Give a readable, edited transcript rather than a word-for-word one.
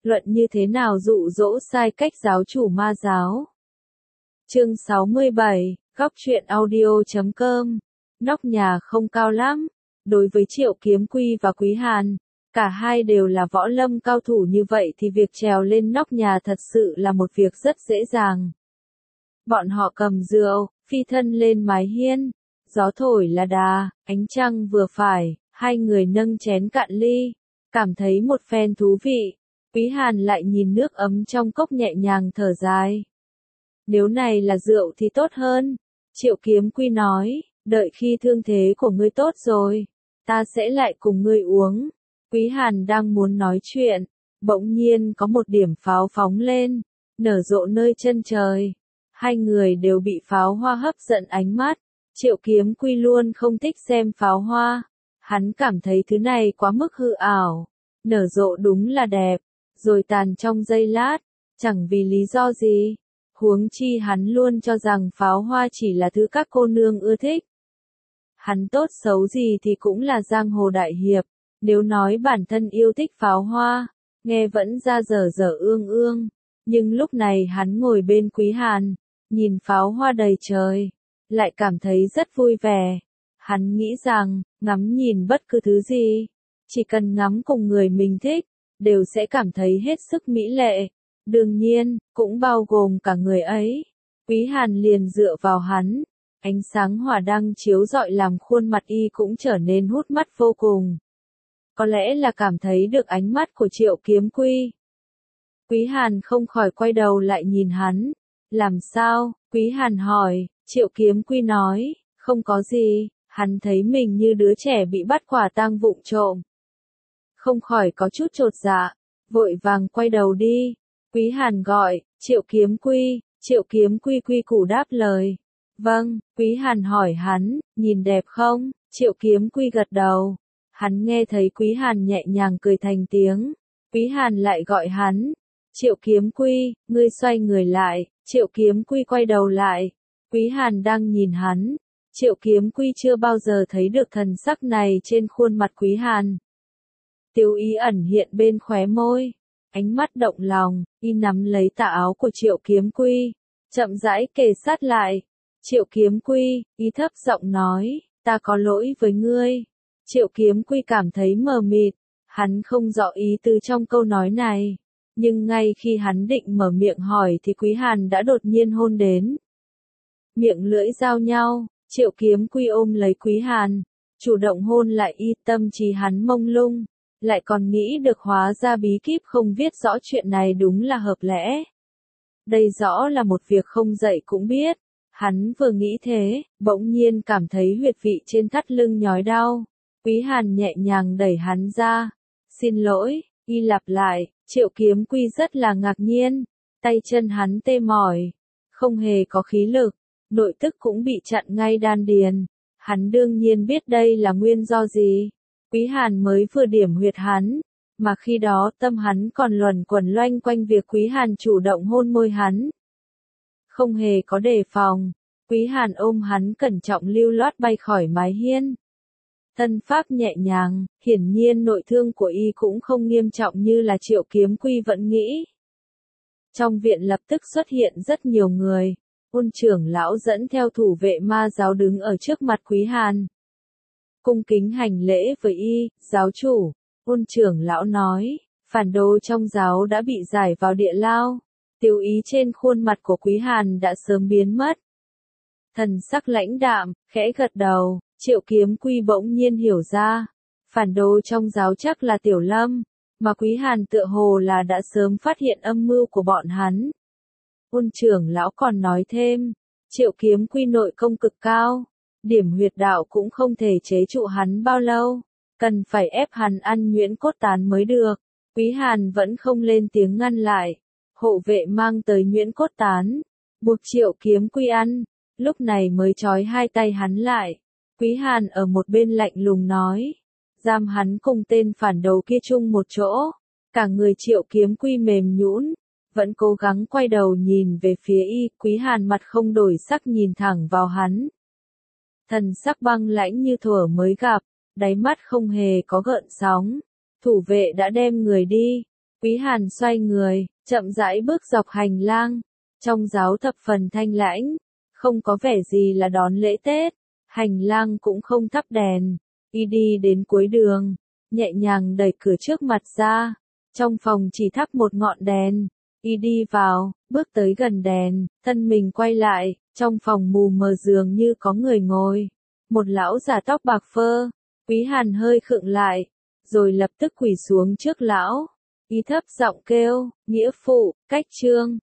luận như thế nào dụ dỗ sai cách giáo chủ ma giáo. Chương 67, góc truyện audio.com. Nóc nhà không cao lắm. Đối với Triệu Kiếm Quy và Quý Hàn, cả hai đều là võ lâm cao thủ như vậy thì việc trèo lên nóc nhà thật sự là một việc rất dễ dàng. Bọn họ cầm rượu, phi thân lên mái hiên, gió thổi là đà, ánh trăng vừa phải, hai người nâng chén cạn ly, cảm thấy một phen thú vị. Quý Hàn lại nhìn nước ấm trong cốc nhẹ nhàng thở dài. Nếu này là rượu thì tốt hơn. Triệu Kiếm Quy nói, đợi khi thương thế của ngươi tốt rồi, ta sẽ lại cùng ngươi uống. Quý Hàn đang muốn nói chuyện, bỗng nhiên có một điểm pháo phóng lên, nở rộ nơi chân trời. Hai người đều bị pháo hoa hấp dẫn ánh mắt. Triệu Kiếm Quy luôn không thích xem pháo hoa. Hắn cảm thấy thứ này quá mức hư ảo. Nở rộ đúng là đẹp, rồi tàn trong giây lát, chẳng vì lý do gì. Huống chi hắn luôn cho rằng pháo hoa chỉ là thứ các cô nương ưa thích. Hắn tốt xấu gì thì cũng là giang hồ đại hiệp, nếu nói bản thân yêu thích pháo hoa, nghe vẫn ra dở dở ương ương. Nhưng lúc này hắn ngồi bên Quý Hàn, nhìn pháo hoa đầy trời, lại cảm thấy rất vui vẻ. Hắn nghĩ rằng, ngắm nhìn bất cứ thứ gì, chỉ cần ngắm cùng người mình thích, đều sẽ cảm thấy hết sức mỹ lệ. Đương nhiên, cũng bao gồm cả người ấy. Quý Hàn liền dựa vào hắn, ánh sáng hỏa đăng chiếu rọi làm khuôn mặt y cũng trở nên hút mắt vô cùng. Có lẽ là cảm thấy được ánh mắt của Triệu Kiếm Quy. Quý Hàn không khỏi quay đầu lại nhìn hắn. Làm sao? Quý Hàn hỏi. Triệu Kiếm Quy nói, không có gì. Hắn thấy mình như đứa trẻ bị bắt quả tang vụng trộm. Không khỏi có chút chột dạ, vội vàng quay đầu đi. Quý Hàn gọi, Triệu Kiếm Quy. Triệu Kiếm Quy quy củ đáp lời. Vâng. Quý Hàn hỏi hắn, nhìn đẹp không? Triệu Kiếm Quy gật đầu. Hắn nghe thấy Quý Hàn nhẹ nhàng cười thành tiếng. Quý Hàn lại gọi hắn. Triệu Kiếm Quy, ngươi xoay người lại. Triệu Kiếm Quy quay đầu lại. Quý Hàn đang nhìn hắn. Triệu Kiếm Quy chưa bao giờ thấy được thần sắc này trên khuôn mặt Quý Hàn. Tiêu ý ẩn hiện bên khóe môi. Ánh mắt động lòng, y nắm lấy tà áo của Triệu Kiếm Quy. Chậm rãi kề sát lại. Triệu Kiếm Quy, y thấp giọng nói, ta có lỗi với ngươi. Triệu Kiếm Quy cảm thấy mờ mịt. Hắn không rõ ý tứ trong câu nói này. Nhưng ngay khi hắn định mở miệng hỏi thì Quý Hàn đã đột nhiên hôn đến. Miệng lưỡi giao nhau, Triệu Kiếm Quy ôm lấy Quý Hàn, chủ động hôn lại y. Tâm trí hắn mông lung, lại còn nghĩ được hóa ra bí kíp không viết rõ chuyện này đúng là hợp lẽ. Đây rõ là một việc không dạy cũng biết. Hắn vừa nghĩ thế, bỗng nhiên cảm thấy huyệt vị trên thắt lưng nhói đau. Quý Hàn nhẹ nhàng đẩy hắn ra. Xin lỗi, y lặp lại. Triệu Kiếm Quy rất là ngạc nhiên. Tay chân hắn tê mỏi, không hề có khí lực, nội tức cũng bị chặn ngay đan điền. Hắn đương nhiên biết đây là nguyên do gì. Quý Hàn mới vừa điểm huyệt hắn, mà khi đó tâm hắn còn luẩn quẩn loanh quanh việc Quý Hàn chủ động hôn môi hắn. Không hề có đề phòng, Quý Hàn ôm hắn cẩn trọng lưu loát bay khỏi mái hiên. Thân pháp nhẹ nhàng, hiển nhiên nội thương của y cũng không nghiêm trọng như là Triệu Kiếm Quy vẫn nghĩ. Trong viện lập tức xuất hiện rất nhiều người. Ôn trưởng lão dẫn theo thủ vệ ma giáo đứng ở trước mặt Quý Hàn. Cung kính hành lễ với y, giáo chủ. Ôn trưởng lão nói, phản đồ trong giáo đã bị giải vào địa lao. Tiêu ý trên khuôn mặt của Quý Hàn đã sớm biến mất. Thần sắc lãnh đạm, khẽ gật đầu. Triệu Kiếm Quy bỗng nhiên hiểu ra. Phản đồ trong giáo chắc là Tiểu Lâm, mà Quý Hàn tựa hồ là đã sớm phát hiện âm mưu của bọn hắn. Ôn trưởng lão còn nói thêm, Triệu Kiếm Quy nội công cực cao, điểm huyệt đạo cũng không thể chế trụ hắn bao lâu, cần phải ép hắn ăn nhuyễn cốt tán mới được. Quý Hàn vẫn không lên tiếng ngăn lại. Hộ vệ mang tới nhuyễn cốt tán, buộc Triệu Kiếm Quy ăn, lúc này mới trói hai tay hắn lại. Quý Hàn ở một bên lạnh lùng nói, giam hắn cùng tên phản đồ kia chung một chỗ. Cả người Triệu Kiếm Quy mềm nhũn, vẫn cố gắng quay đầu nhìn về phía y. Quý Hàn mặt không đổi sắc nhìn thẳng vào hắn. Thần sắc băng lãnh như thuở mới gặp, đáy mắt không hề có gợn sóng. Thủ vệ đã đem người đi. Quý Hàn xoay người, chậm rãi bước dọc hành lang. Trong giáo thập phần thanh lãnh, không có vẻ gì là đón lễ Tết. Hành lang cũng không thắp đèn. Y đi đến cuối đường, nhẹ nhàng đẩy cửa trước mặt ra. Trong phòng chỉ thắp một ngọn đèn. Y đi vào, bước tới gần đèn, thân mình quay lại, trong phòng mù mờ dường như có người ngồi. Một lão già tóc bạc phơ. Quý Hàn hơi khựng lại, rồi lập tức quỳ xuống trước lão. Y thấp giọng kêu, nghĩa phụ, cách trương.